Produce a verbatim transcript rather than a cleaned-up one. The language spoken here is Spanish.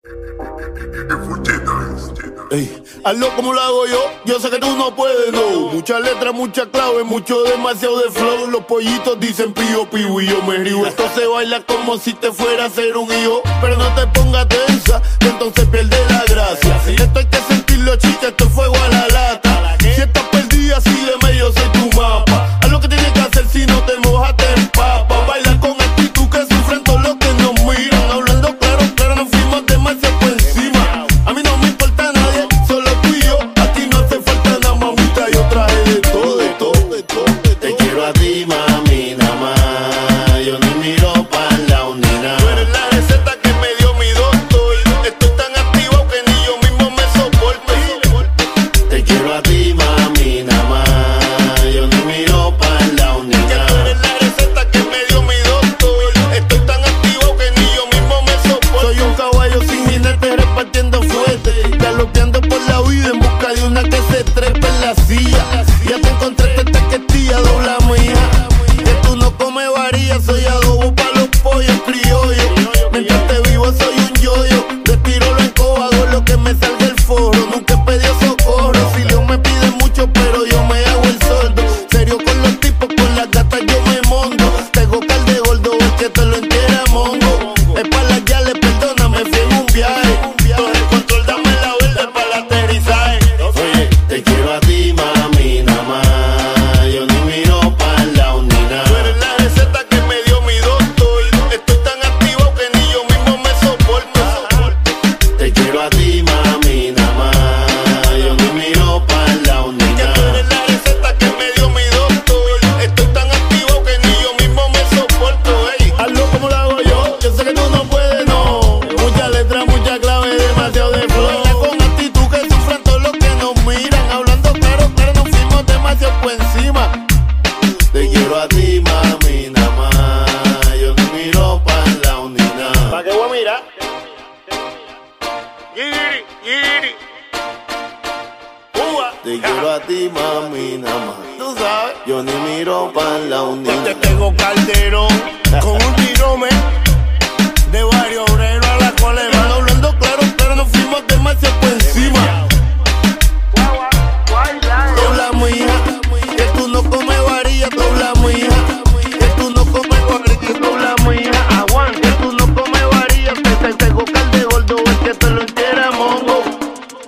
Ey, hazlo como lo hago yo, yo sé que tú no puedes, no. Mucha letra, mucha clave, mucho demasiado de flow. Los pollitos dicen pío, pío y yo me río. Esto se baila como si te fuera a hacer un hijo. Pero no te pongas tensa, que entonces pierde la gracia. Esto hay que sentirlo, chica, esto es fuego a la lata. Si estás perdida, sígueme, yo soy tu mapa. Haz lo que tienes que hacer, si no te mojas te empapa. Baila con actitud que sufren todos los que nos miran. Hablando claro, claro, nos fuimos demasiado por encima. A mí no me importa nadie, solo tú y yo. A ti no hace falta nada, mamita, yo traje de todo, de todo, de todo, de todo. Te quiero a ti, mami, nada más. Yo ni miro pa' la unina. Tú eres la receta que me dio mi doctor. Estoy tan activo que ni yo mismo me soporto. Te quiero a ti, mami, nada más. Yo ni miro pa' la unina. Tú eres la receta que me dio mi doctor. Estoy tan activo que ni yo mismo me soporto. Soy un caballo sin jinete repartiendo fuerte, galopeando por la vida en busca de una que se trepe en la silla. Ya te encontré esta questilla, dobla mía. Que tú no comes varilla, soy adobo pa' los pollos criollos. Mientras te vivo soy un yoyo, de tiro lo encobo, hago lo que me salga el forro. Nunca he pedido socorro, si Dios me pide mucho, pero yo me hago el sordo. Serio con los tipos, con las gatas yo me mondo. Tengo cal de gordo, es que te lo entera mongo. Es pa' las yales, perdóname, fui en un viaje. Todo el control, dame la verde pa' el aterrizaje. Oye, te quiero a ti, mami, nada más. Yo ni miro pa' la unina. Tú eres la receta que me dio mi doctor. Estoy tan activo que ni yo mismo me soporto. Te quiero a ti, mami, nada más. Yo ni miro pa' la Que unina. tú eres la receta que me dio mi doctor. Estoy tan activo que ni yo mismo me soporto. Ey, hazlo como lo hago yo, yo sé que tú no puedes, no. Mucha letra, mucha clave, demasiado de flow. Baila con actitud que sufren todos los que nos miran. Hablando claro, claro, nos fuimos demasiado por encima. Te quiero a ti, mami, nada más. Yo ni miro pa' la unina. ¿Pa' qué voy a mirar? Yiri, yiri. Uva. Te quiero a ti, mami, nada más. Tú sabes. Yo ni miro pa' la Yo unina. te tengo Calderón con un tirome de varios obreros a la colema. Hablando claro, pero nos fuimos demasiado por encima. Dobla mía.